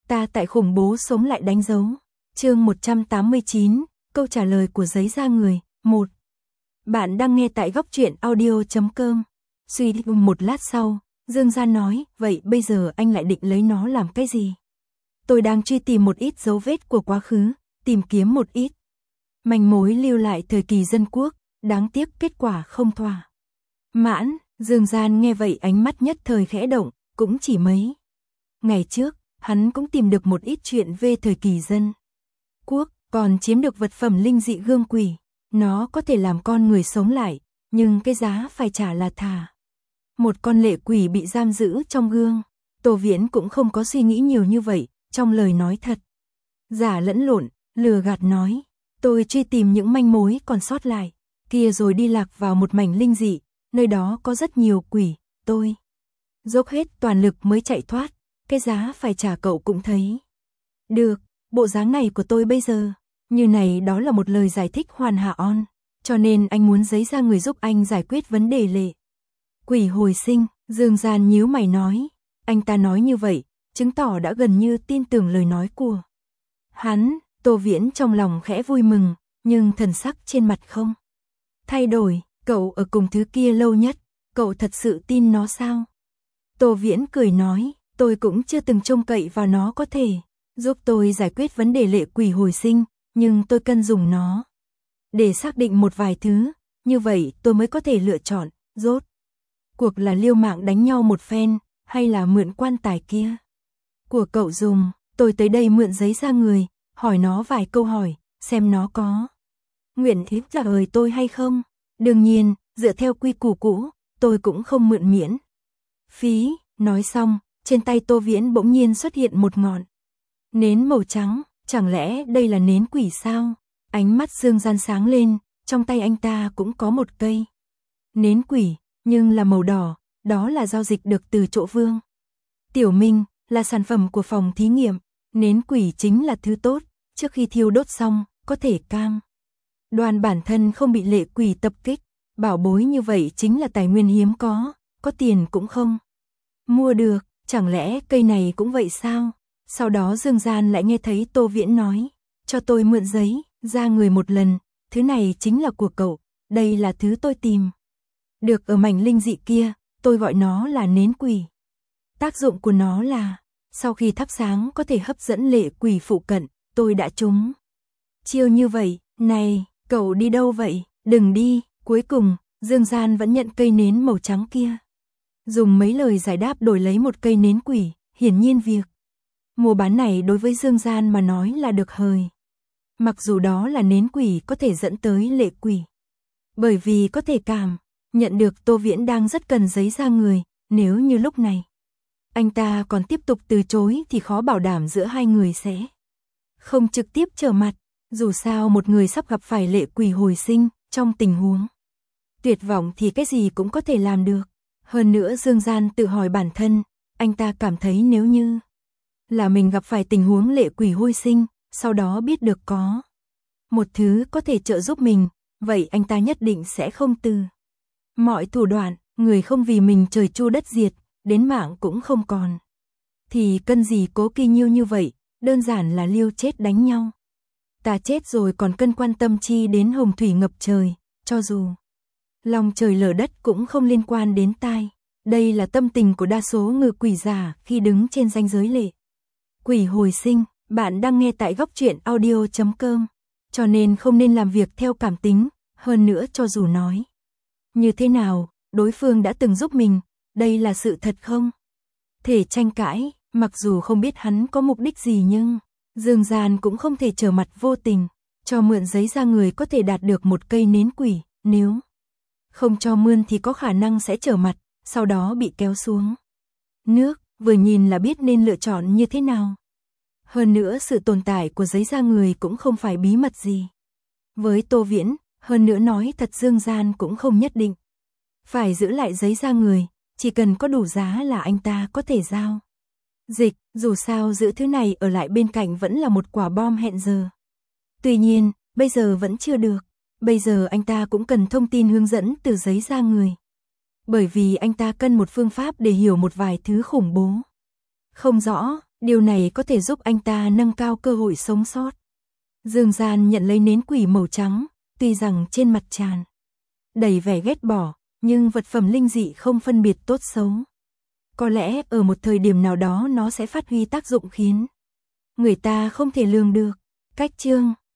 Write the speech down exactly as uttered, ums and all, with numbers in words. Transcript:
Ta tại khủng bố sống lại đánh dấu. Chương một trăm tám mươi chín, câu trả lời của giấy da người. một. Bạn đang nghe tại góc truyện audio chấm com. Suy nghĩ một lát sau, Dương Gian nói, vậy bây giờ anh lại định lấy nó làm cái gì? Tôi đang truy tìm một ít dấu vết của quá khứ, tìm kiếm một ít manh mối lưu lại thời kỳ dân quốc, đáng tiếc kết quả không thỏa mãn. Dương Gian nghe vậy ánh mắt nhất thời khẽ động, cũng chỉ mấy ngày trước, hắn cũng tìm được một ít chuyện về thời kỳ dân quốc, còn chiếm được vật phẩm linh dị gương quỷ. Nó có thể làm con người sống lại, nhưng cái giá phải trả là thả một con lệ quỷ bị giam giữ trong gương. Tô Viễn cũng không có suy nghĩ nhiều như vậy, trong lời nói thật giả lẫn lộn, lừa gạt nói, tôi truy tìm những manh mối còn sót lại kia rồi đi lạc vào một mảnh linh dị, nơi đó có rất nhiều quỷ, tôi dốc hết toàn lực mới chạy thoát, cái giá phải trả cậu cũng thấy được. Bộ dáng này của tôi bây giờ như này, đó là một lời giải thích hoàn hảo on, cho nên anh muốn giấy da người giúp anh giải quyết vấn đề lệ quỷ hồi sinh. Dương Gian nhíu mày nói, anh ta nói như vậy, chứng tỏ đã gần như tin tưởng lời nói của hắn. Tô Viễn trong lòng khẽ vui mừng, nhưng thần sắc trên mặt không thay đổi. Cậu ở cùng thứ kia lâu nhất, cậu thật sự tin nó sao? Tô Viễn cười nói, tôi cũng chưa từng trông cậy vào nó có thể giúp tôi giải quyết vấn đề lệ quỷ hồi sinh, nhưng tôi cần dùng nó để xác định một vài thứ, như vậy tôi mới có thể lựa chọn, rốt cuộc là liều mạng đánh nhau một phen, hay là mượn quan tài kia của cậu dùng. Tôi tới đây mượn giấy da người, hỏi nó vài câu hỏi, xem nó có nguyện ý trả lời tôi hay không. Đương nhiên, dựa theo quy củ cũ, tôi cũng không mượn miễn phí. Nói xong, trên tay Tô Viễn bỗng nhiên xuất hiện một ngọn nến màu trắng, chẳng lẽ đây là nến quỷ sao? Ánh mắt Dương Gian sáng lên, trong tay anh ta cũng có một cây nến quỷ, nhưng là màu đỏ, đó là giao dịch được từ chỗ Vương Tiểu Minh, là sản phẩm của phòng thí nghiệm. Nến quỷ chính là thứ tốt, trước khi thiêu đốt xong, có thể cam đoan bản thân không bị lệ quỷ tập kích. Bảo bối như vậy chính là tài nguyên hiếm có, có tiền cũng không mua được, chẳng lẽ cây này cũng vậy sao? Sau đó Dương Gian lại nghe thấy Tô Viễn nói, cho tôi mượn giấy da người một lần, thứ này chính là của cậu, đây là thứ tôi tìm được ở mảnh linh dị kia, tôi gọi nó là nến quỷ. Tác dụng của nó là, sau khi thắp sáng có thể hấp dẫn lệ quỷ phụ cận, tôi đã trúng chiêu như vậy. Này, cậu đi đâu vậy? Đừng đi. Cuối cùng, Dương Gian vẫn nhận cây nến màu trắng kia, dùng mấy lời giải đáp đổi lấy một cây nến quỷ. Hiển nhiên việc mua bán này đối với Dương Gian mà nói là được hời. Mặc dù đó là nến quỷ có thể dẫn tới lệ quỷ, bởi vì có thể cảm nhận được Tô Viễn đang rất cần giấy da người. Nếu như lúc này anh ta còn tiếp tục từ chối thì khó bảo đảm giữa hai người sẽ không trực tiếp trở mặt. Dù sao một người sắp gặp phải lệ quỷ hồi sinh, trong tình huống tuyệt vọng thì cái gì cũng có thể làm được. Hơn nữa Dương Gian tự hỏi bản thân, anh ta cảm thấy nếu như là mình gặp phải tình huống lệ quỷ hồi sinh, sau đó biết được có một thứ có thể trợ giúp mình, vậy anh ta nhất định sẽ không từ mọi thủ đoạn. Người không vì mình trời chu đất diệt, đến mạng cũng không còn, thì cần gì cố kỳ nhiêu như vậy, đơn giản là liều chết đánh nhau. Ta chết rồi còn cân quan tâm chi đến hồng thủy ngập trời, cho dù lòng trời lở đất cũng không liên quan đến tai. Đây là tâm tình của đa số ngự quỷ giả khi đứng trên ranh giới lệ quỷ hồi sinh. Bạn đang nghe tại góc truyện audio chấm com, cho nên không nên làm việc theo cảm tính. Hơn nữa cho dù nói như thế nào, đối phương đã từng giúp mình, đây là sự thật không thể tranh cãi. Mặc dù không biết hắn có mục đích gì, nhưng Dương Gian cũng không thể trở mặt vô tình cho mượn giấy da người có thể đạt được một cây nến quỷ. Nếu không cho mượn thì có khả năng sẽ trở mặt, sau đó bị kéo xuống nước, vừa nhìn là biết nên lựa chọn như thế nào. Hơn nữa sự tồn tại của giấy da người cũng không phải bí mật gì với Tô Viễn. Hơn nữa nói thật, Dương Gian cũng không nhất định phải giữ lại giấy da người, chỉ cần có đủ giá là anh ta có thể giao dịch. Dù sao giữ thứ này ở lại bên cạnh vẫn là một quả bom hẹn giờ. Tuy nhiên, bây giờ vẫn chưa được. Bây giờ anh ta cũng cần thông tin hướng dẫn từ giấy da người, bởi vì anh ta cần một phương pháp để hiểu một vài thứ khủng bố không rõ. Điều này có thể giúp anh ta nâng cao cơ hội sống sót. Dương Gian nhận lấy nến quỷ màu trắng, tuy rằng trên mặt tràn đầy vẻ ghét bỏ, nhưng vật phẩm linh dị không phân biệt tốt xấu. Có lẽ ở một thời điểm nào đó nó sẽ phát huy tác dụng khiến người ta không thể lường được. Cách chương